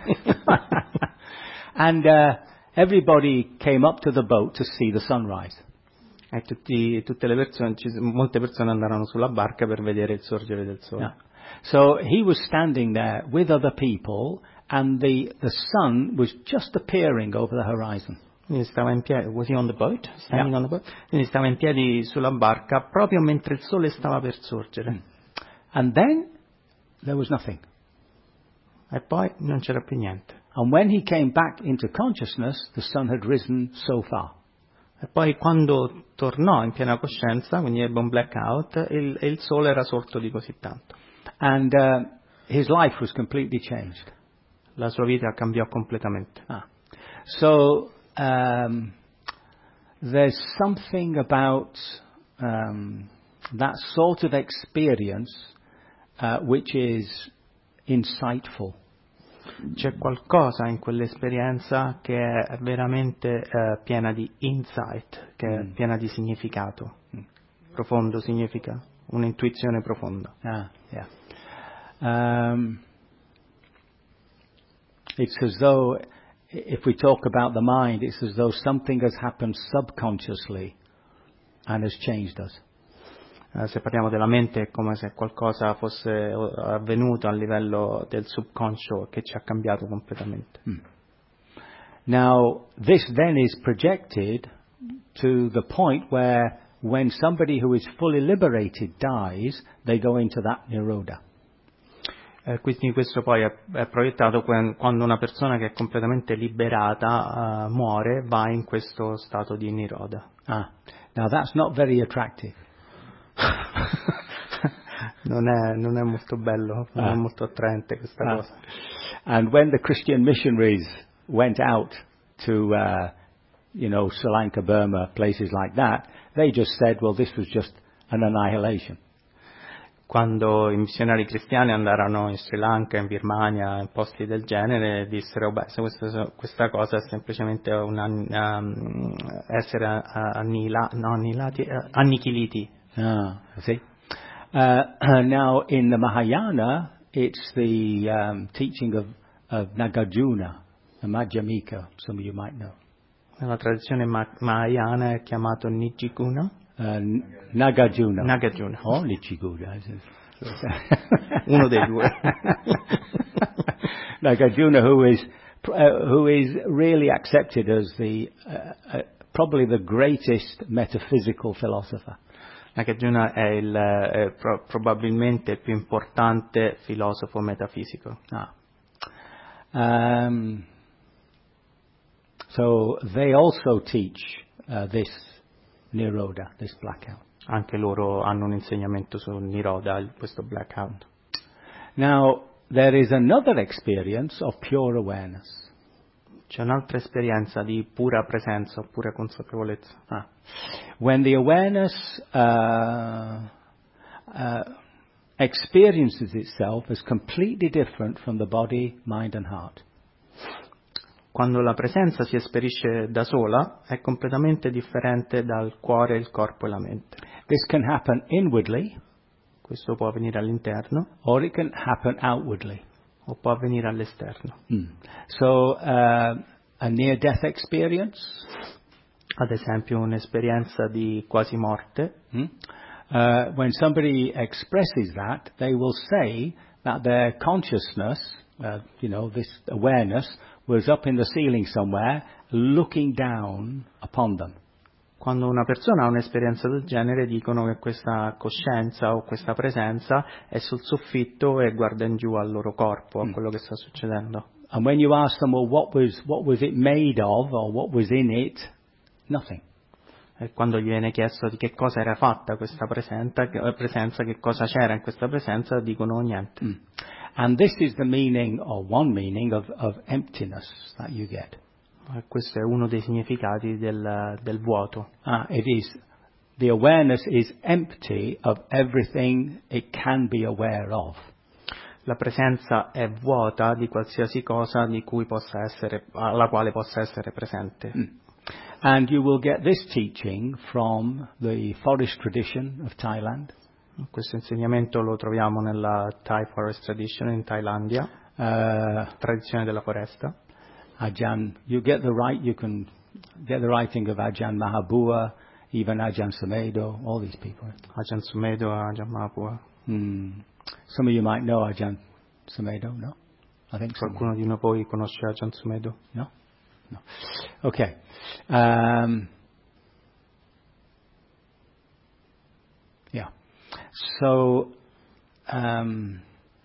And uh, everybody came up to the boat to see the sunrise. E tutti, tutte le persone, ci- molte persone andarono sulla barca per vedere il sorgere del sole. Yeah. So he was standing there with other people, and the the sun was just appearing over the horizon. Quindi stava in piedi, was he on the boat? Standing Yeah. on the boat? Quindi stava in piedi sulla barca proprio mentre il sole stava per sorgere. And then there was nothing. E poi non c'era più niente. And when he came back into consciousness, the sun had risen so far. E poi quando tornò in piena coscienza, quindi ebbe un blackout, il, e il sole era sorto di così tanto. And uh, his life was completely changed. La sua vita cambiò completamente. Ah. So um, there's something about um, that sort of experience uh, which is insightful. C'è qualcosa in quell'esperienza che è veramente eh, piena di insight, che è Mm. piena di significato, profondo significato, un'intuizione profonda. Ah, yeah. Um, it's as though, if we talk about the mind, it's as though something has happened subconsciously and has changed us. Eh, se parliamo della mente è come se qualcosa fosse avvenuto a livello del subconscio che ci ha cambiato completamente. Now, this then is projected to the point where when somebody who is fully liberated dies, they go into that nirodha. Eh, quindi questo poi è, è proiettato que- quando una persona che è completamente liberata uh, muore, va in questo stato di niroda. Ah, now that's not very attractive. non, è, non è molto bello, non Ah. è molto attraente questa Ah. cosa. And when the Christian missionaries went out to, uh, you know, Sri Lanka, Burma, places like that, they just said, well, this was just an annihilation. Quando i missionari cristiani andarono in Sri Lanka, in Birmania, in posti del genere, dissero, beh, se questa, questa cosa è semplicemente una, um, essere annihila, no, annihilati, uh, annichiliti. Ah, see? Uh, now, in the Mahayana, it's the um, teaching of, of Nagarjuna, the Madhyamika, some of you might know. Nella tradizione ma- Mahayana è chiamato Nijiguna. Uh, Nagarjuna. Nagarjuna. Oh, Nichiguna. Uno dei due. Nagarjuna, who is uh, who is really accepted as the uh, uh, probably the greatest metaphysical philosopher. Nagarjuna è, il, è pro- probabilmente il più importante filosofo metafisico. Ah. Um, so they also teach uh, this Niroda, this blackout. Anche loro hanno un insegnamento sul Niroda, questo blackout. Now, there is another experience of pure awareness. C'è un'altra esperienza di pura presenza, pura consapevolezza. Ah. When the awareness uh, uh, experiences itself as completely different from the body, mind and heart. Quando la presenza si esperisce da sola, è completamente differente dal cuore, il corpo e la mente. This can happen inwardly, questo può avvenire all'interno, or it can happen outwardly. O può avvenire all'esterno. Mm. So, uh, a near-death experience, ad esempio un'esperienza di quasi morte. Mm. Uh, when somebody expresses that, they will say that their consciousness, uh, you know, this awareness, was up in the ceiling somewhere, looking down upon them. Quando una persona ha un'esperienza del genere, dicono che questa coscienza o questa presenza è sul soffitto e guarda in giù al loro corpo, a quello che sta succedendo. And when you ask them, well, what was, what was it made of, or what was in it, nothing. E quando gli viene chiesto di che cosa era fatta questa presenza, presenza, che cosa c'era in questa presenza, dicono niente. Mm. And this is the meaning, or one meaning, of, of emptiness that you get. E questo è uno dei significati del, del vuoto. Ah, it is, the awareness is empty of everything it can be aware of. La presenza è vuota di qualsiasi cosa di cui possa essere, alla quale possa essere presente. Mm. And you will get this teaching from the forest tradition of Thailand. Questo insegnamento lo troviamo nella Thai Forest Tradition in Thailandia, uh, tradizione della foresta. Ajahn, you get the right, you can get the writing of Ajahn Mahabua, even Ajahn Sumedho, all these people. Ajahn Sumedho, Ajahn Mahabua. Mm. Some of you might know Ajahn Sumedho, no? I think so. Qualcuno di voi conosce Ajahn Sumedho? No? No. Okay. Um, yeah. So, um,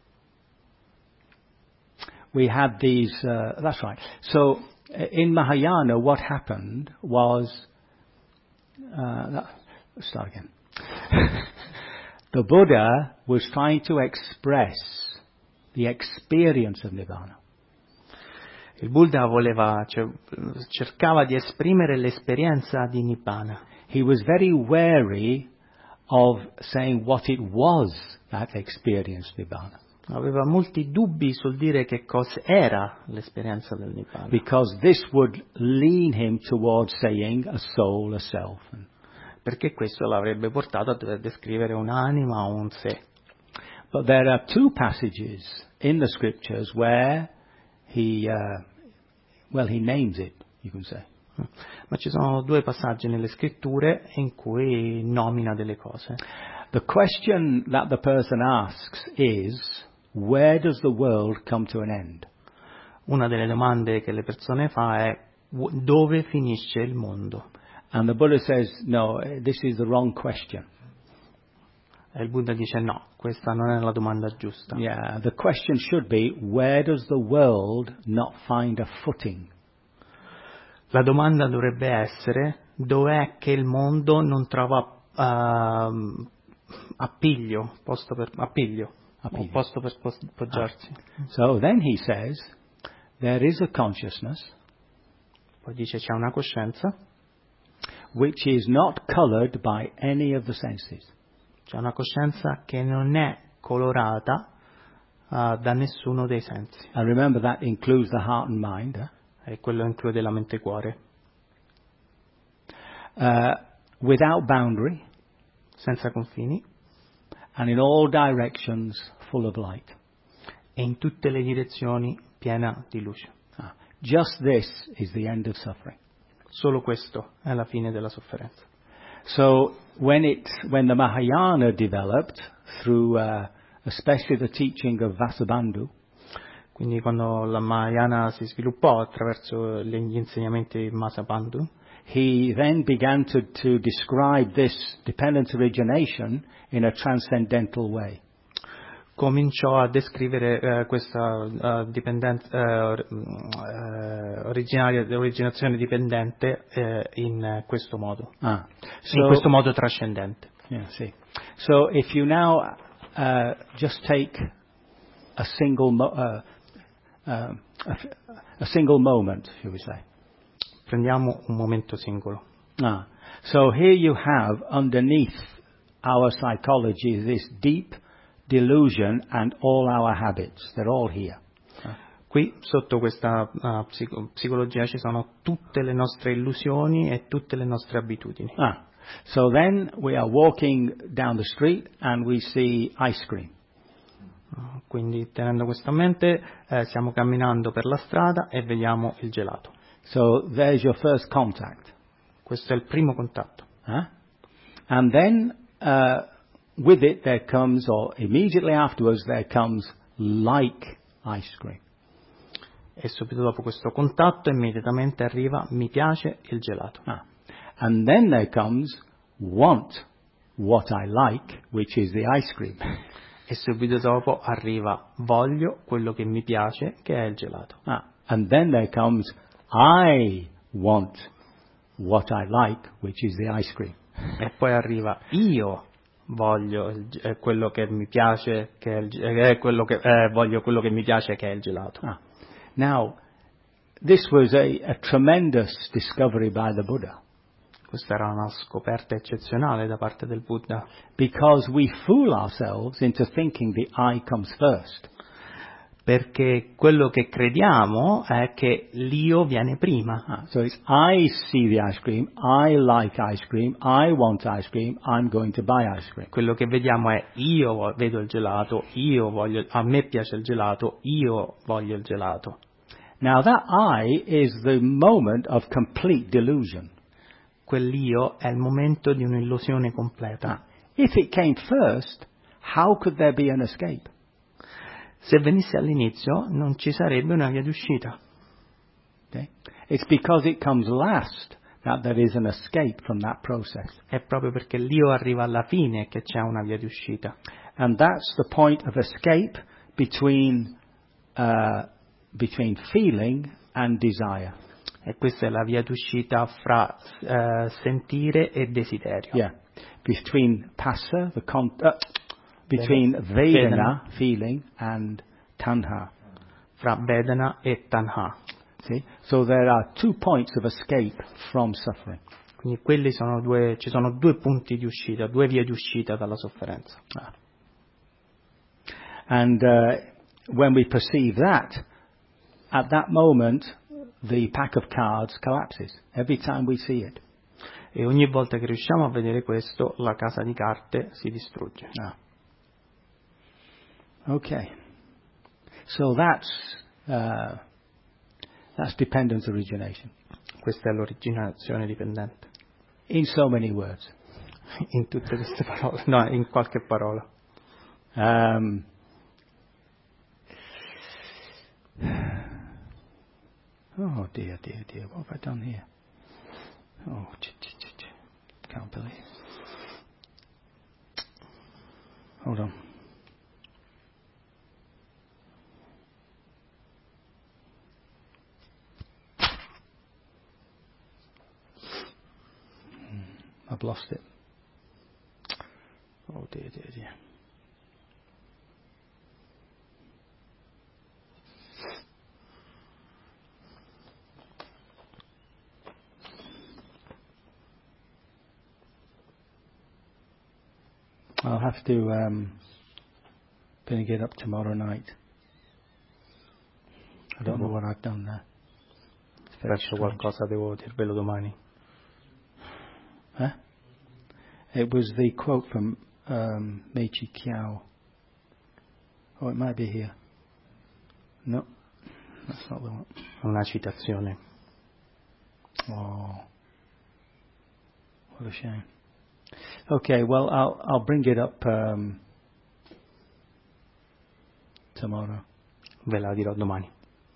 we had these, uh, that's right. So, in Mahayana, what happened was, uh, that, let's start again. The Buddha was trying to express the experience of Nibbana. Il Buddha voleva, cioè, cercava di esprimere l'esperienza di Nibbana. He was very wary of saying what it was that experienced Nibbana. Aveva molti dubbi sul dire che cosa era l'esperienza del Nibbana. Because this would lean him towards saying a soul, a self. Perché questo l'avrebbe portato a descrivere un'anima o un sé. But there are two passages in the scriptures where he, uh, well, he names it, you can say. Ma ci sono due passaggi nelle scritture in cui nomina delle cose. The question that the person asks is, where does the world come to an end? Una delle domande che le persone fa è dove finisce il mondo? And the Buddha says, no, this is the wrong question. E il Buddha dice no, questa non è la domanda giusta. Yeah, the question should be, where does the world not find a footing? La domanda dovrebbe essere, dov'è che il mondo non trova uh, appiglio, posto per, appiglio, Appiglio. o posto per pos- poggiarsi. Ah. So then he says, there is a consciousness Poi dice c'è una coscienza, which is not colored by any of the senses. c'è una coscienza che non è colorata uh, da nessuno dei sensi. And remember that includes the heart and mind. Eh? E quello include la mente e cuore. Uh, without boundary Senza confini and in all directions full of light. e in tutte le direzioni piena di luce. Ah. Just this is the end of suffering. Solo questo è la fine della sofferenza. So when it, when the Mahayana developed through uh, especially the teaching of Vasubandhu, Quindi quando la Mahayana si sviluppò attraverso gli insegnamenti di Vasubandhu, he then began to, to describe this dependent origination in a transcendental way. cominciò a descrivere eh, questa uh, dipendenza, uh, uh, originaria, originazione dipendente eh, in questo modo, Ah. in questo modo trascendente. Yeah, see. So if you now uh, just take a single mo- uh, uh, a, a single moment, shall we say? Prendiamo un momento singolo. Ah. So here you have underneath our psychology this deep delusion and all our habits. They're all here. Qui sotto questa uh, psico- psicologia ci sono tutte le nostre illusioni e tutte le nostre abitudini. Ah. So then we are walking down the street and we see ice cream. Uh, quindi tenendo questo a mente eh, stiamo camminando per la strada e vediamo il gelato. So there's your first contact. Questo è il primo contatto. Huh? And then uh, with it there comes, or immediately afterwards there comes like ice cream. E subito dopo questo contatto immediatamente arriva mi piace il gelato. Ah. And then there comes want what I like, which is the ice cream. E subito dopo arriva voglio quello che mi piace, che è il gelato. Ah. And then there comes I want what I like, which is the ice cream. E poi arriva io voglio il, eh, quello che mi piace, che è, il, eh, quello che, eh, voglio quello che mi piace, che è il gelato. Ah. Now, this was a, a tremendous discovery by the Buddha. Questa era una scoperta eccezionale da parte del Buddha, Because we fool ourselves into thinking the I comes first. perché quello che crediamo è che l'io viene prima. Ah, so it's I see the ice cream, I like ice cream, I want ice cream, I'm going to buy ice cream. Quello che vediamo è io vo- vedo il gelato, io voglio, a me piace il gelato, io voglio il gelato. Now that I is the moment of complete delusion. Quell'io è il momento di un'illusione completa. Ah, if it came first, how could there be an escape? Se venisse all'inizio non ci sarebbe una via d'uscita. Okay? It's because it comes last that there is an escape from that process. È proprio perché l'io arriva alla fine che c'è una via d'uscita. And that's the point of escape between, uh, between feeling and desire. E questa è la via d'uscita fra eh, sentire e desiderio. Yeah. Between passa, the con- uh, between Vedana. Vedana, feeling, and Tanha. Fra Vedana e Tanha. See? So there are two points of escape from suffering. Quindi quelli sono due, ci sono due punti di uscita, due vie di uscita dalla sofferenza. Ah. And uh, when we perceive that, at that moment, the pack of cards collapses every time we see it. E ogni volta che riusciamo a vedere questo, la casa di carte si distrugge. Ah. Okay. So that's uh, that's dependent origination. Questa è l'originazione dipendente. In so many words. In tutte queste parole, no, in qualche parola. Um, oh dear, dear, dear, what have I done here? Oh, ch- ch- ch- ch- can't believe. Hold on. I've lost it. Oh dear, dear, dear. I'll have to um, bring it up tomorrow night. I don't know what I've done there. Perso qualcosa, devo dirvelo domani. Huh? It was the quote from um, Meichi Kiao. Oh, it might be here. No, that's not the one. Una citazione. Oh, what a shame. Okay, well, I'll I'll bring it up um, tomorrow. Ve la dirò domani.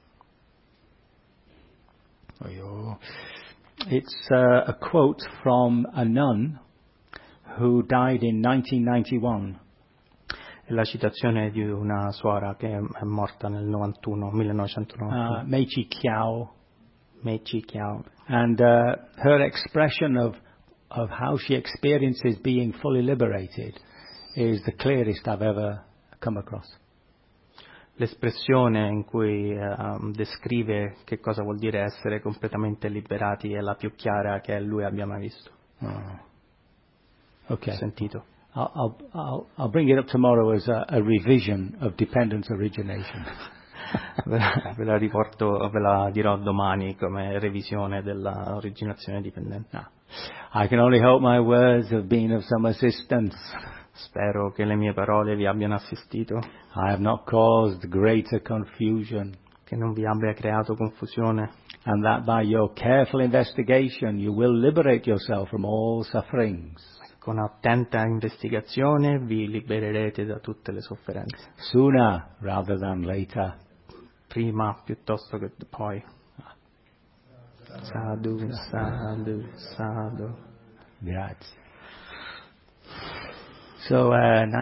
Oh, it's uh, a quote from a nun who died in nineteen ninety-one. È la citazione di una suora che è morta nel novantuno, millenovecentonovantuno. Uh, Meichi Kiao. Meichi Kiao. And uh, her expression of of how she experiences being fully liberated is the clearest I've ever come across. L'espressione in cui uh, descrive che cosa vuol dire essere completamente liberati è la più chiara che lui abbia mai visto. Oh. Okay. Sentito. I'll, I'll, I'll, I'll bring it up tomorrow as a, a revision of dependence origination. Ve la riporto, ve la dirò domani come revisione della originazione dipendente. No. I can only hope my words have been of some assistance. Spero che le mie parole vi abbiano assistito. I have not caused greater confusion. Che non vi abbia creato confusione. And that by your careful investigation you will liberate yourself from all sufferings. Con attenta investigazione vi libererete da tutte le sofferenze. Sooner rather than later. Prima piuttosto che poi. Sadhu, sadhu, sadhu. Grazie. So, uh,